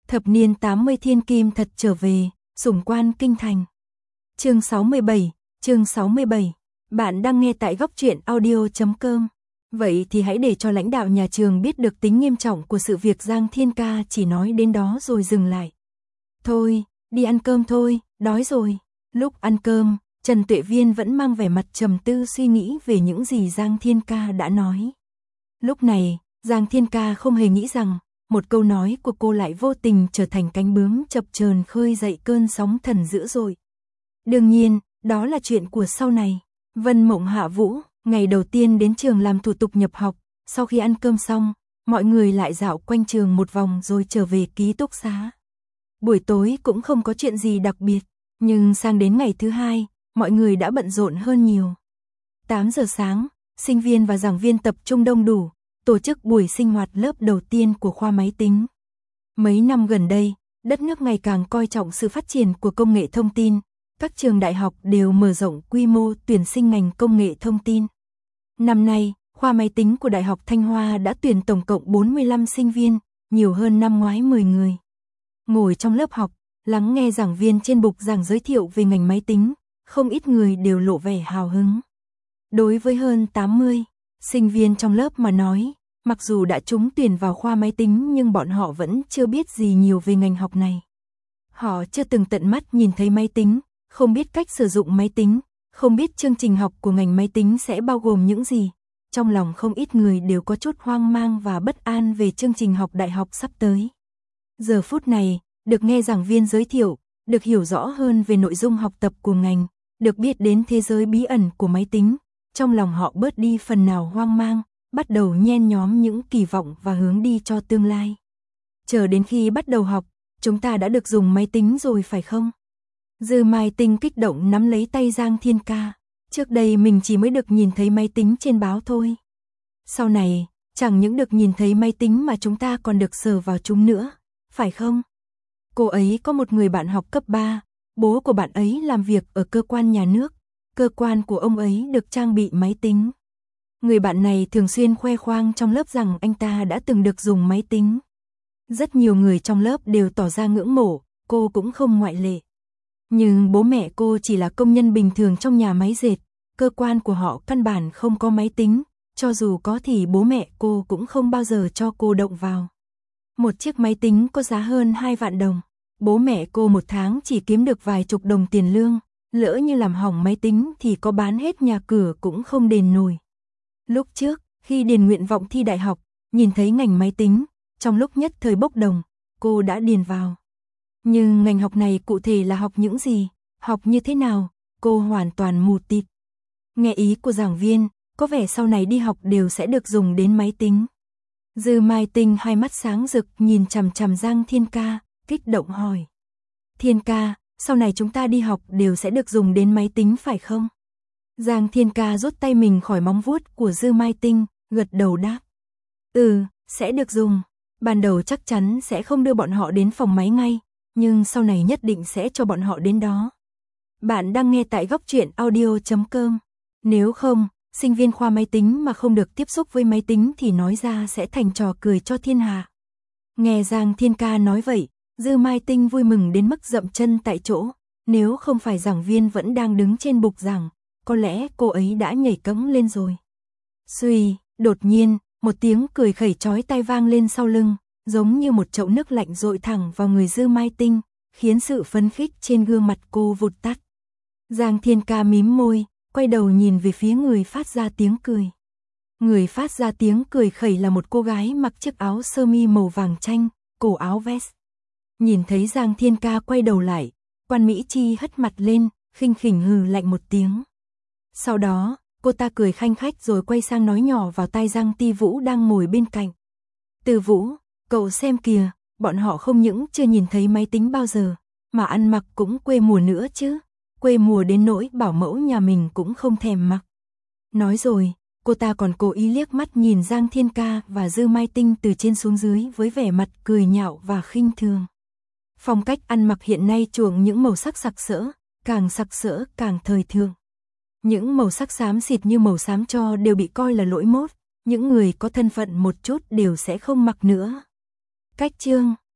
Thập niên 80 thiên kim thật trở về, sủng quan kinh thành. Chương 67. Bạn đang nghe tại góc truyện audio.com. Vậy thì hãy để cho lãnh đạo nhà trường biết được tính nghiêm trọng của sự việc. Giang Thiên Ca chỉ nói đến đó rồi dừng lại. Thôi, đi ăn cơm thôi, đói rồi. Lúc ăn cơm, Trần Tuệ Viên vẫn mang vẻ mặt trầm tư suy nghĩ về những gì Giang Thiên Ca đã nói. Lúc này, Giang Thiên Ca không hề nghĩ rằng một câu nói của cô lại vô tình trở thành cánh bướm chập chờn khơi dậy cơn sóng thần dữ dội. Đương nhiên, đó là chuyện của sau này. Vân Mộng Hạ Vũ, ngày đầu tiên đến trường làm thủ tục nhập học, sau khi ăn cơm xong, mọi người lại dạo quanh trường một vòng rồi trở về ký túc xá. Buổi tối cũng không có chuyện gì đặc biệt, nhưng sang đến ngày thứ hai, mọi người đã bận rộn hơn nhiều. 8 giờ sáng, sinh viên và giảng viên tập trung đông đủ, tổ chức buổi sinh hoạt lớp đầu tiên của khoa máy tính. Mấy năm gần đây, đất nước ngày càng coi trọng sự phát triển của công nghệ thông tin, các trường đại học đều mở rộng quy mô tuyển sinh ngành công nghệ thông tin. Năm nay, khoa máy tính của Đại học Thanh Hoa đã tuyển tổng cộng 45 sinh viên, nhiều hơn năm ngoái 10 người. Ngồi trong lớp học, lắng nghe giảng viên trên bục giảng giới thiệu về ngành máy tính, không ít người đều lộ vẻ hào hứng. Đối với hơn 80 sinh viên trong lớp mà nói, mặc dù đã trúng tuyển vào khoa máy tính nhưng bọn họ vẫn chưa biết gì nhiều về ngành học này. Họ chưa từng tận mắt nhìn thấy máy tính, không biết cách sử dụng máy tính, không biết chương trình học của ngành máy tính sẽ bao gồm những gì. Trong lòng không ít người đều có chút hoang mang và bất an về chương trình học đại học sắp tới. Giờ phút này, được nghe giảng viên giới thiệu, được hiểu rõ hơn về nội dung học tập của ngành, được biết đến thế giới bí ẩn của máy tính, trong lòng họ bớt đi phần nào hoang mang, bắt đầu nhen nhóm những kỳ vọng và hướng đi cho tương lai. Chờ đến khi bắt đầu học, chúng ta đã được dùng máy tính rồi phải không? Dư Mai Tinh kích động nắm lấy tay Giang Thiên Ca. Trước đây mình chỉ mới được nhìn thấy máy tính trên báo thôi. Sau này, chẳng những được nhìn thấy máy tính mà chúng ta còn được sờ vào chúng nữa, phải không? Cô ấy có một người bạn học cấp 3, bố của bạn ấy làm việc ở cơ quan nhà nước, cơ quan của ông ấy được trang bị máy tính. Người bạn này thường xuyên khoe khoang trong lớp rằng anh ta đã từng được dùng máy tính. Rất nhiều người trong lớp đều tỏ ra ngưỡng mộ, cô cũng không ngoại lệ. Nhưng bố mẹ cô chỉ là công nhân bình thường trong nhà máy dệt, cơ quan của họ căn bản không có máy tính, cho dù có thì bố mẹ cô cũng không bao giờ cho cô động vào. Một chiếc máy tính có giá hơn 2 vạn đồng, bố mẹ cô một tháng chỉ kiếm được vài chục đồng tiền lương, lỡ như làm hỏng máy tính thì có bán hết nhà cửa cũng không đền nổi. Lúc trước, khi điền nguyện vọng thi đại học, nhìn thấy ngành máy tính, trong lúc nhất thời bốc đồng, cô đã điền vào. Nhưng ngành học này cụ thể là học những gì, học như thế nào, cô hoàn toàn mù tịt. Nghe ý của giảng viên, có vẻ sau này đi học đều sẽ được dùng đến máy tính. Dư Mai Tinh hai mắt sáng rực nhìn chằm chằm Giang Thiên Ca, kích động hỏi. Thiên Ca, sau này chúng ta đi học đều sẽ được dùng đến máy tính phải không? Giang Thiên Ca rút tay mình khỏi móng vuốt của Dư Mai Tinh, gật đầu đáp. Sẽ được dùng. Ban đầu chắc chắn sẽ không đưa bọn họ đến phòng máy ngay, nhưng sau này nhất định sẽ cho bọn họ đến đó. Bạn đang nghe tại góc truyện audio.com. Nếu không, sinh viên khoa máy tính mà không được tiếp xúc với máy tính thì nói ra sẽ thành trò cười cho thiên hạ. Nghe Giang Thiên Ca nói vậy, Dư Mai Tinh vui mừng đến mức dậm chân tại chỗ. Nếu không phải giảng viên vẫn đang đứng trên bục giảng, có lẽ cô ấy đã nhảy cẫng lên rồi. Xuy, đột nhiên, một tiếng cười khẩy chói tai vang lên sau lưng, giống như một chậu nước lạnh dội thẳng vào người Dư Mai Tinh, khiến sự phấn khích trên gương mặt cô vụt tắt. Giang Thiên Ca mím môi, quay đầu nhìn về phía người phát ra tiếng cười. Người phát ra tiếng cười khẩy là một cô gái mặc chiếc áo sơ mi màu vàng chanh, cổ áo vest. Nhìn thấy Giang Thiên Ca quay đầu lại, Quan Mỹ Chi hất mặt lên, khinh khỉnh hừ lạnh một tiếng. Sau đó, cô ta cười khanh khách rồi quay sang nói nhỏ vào tai Giang Ti Vũ đang ngồi bên cạnh. Từ Vũ, cậu xem kìa, bọn họ không những chưa nhìn thấy máy tính bao giờ, mà ăn mặc cũng quê mùa nữa chứ. Quê mùa đến nỗi bảo mẫu nhà mình cũng không thèm mặc. Nói rồi, cô ta còn cố ý liếc mắt nhìn Giang Thiên Ca và Dư Mai Tinh từ trên xuống dưới với vẻ mặt cười nhạo và khinh thường. Phong cách ăn mặc hiện nay chuộng những màu sắc sặc sỡ càng thời thượng. Những màu sắc xám xịt như màu xám tro đều bị coi là lỗi mốt, những người có thân phận một chút đều sẽ không mặc nữa. Cách chương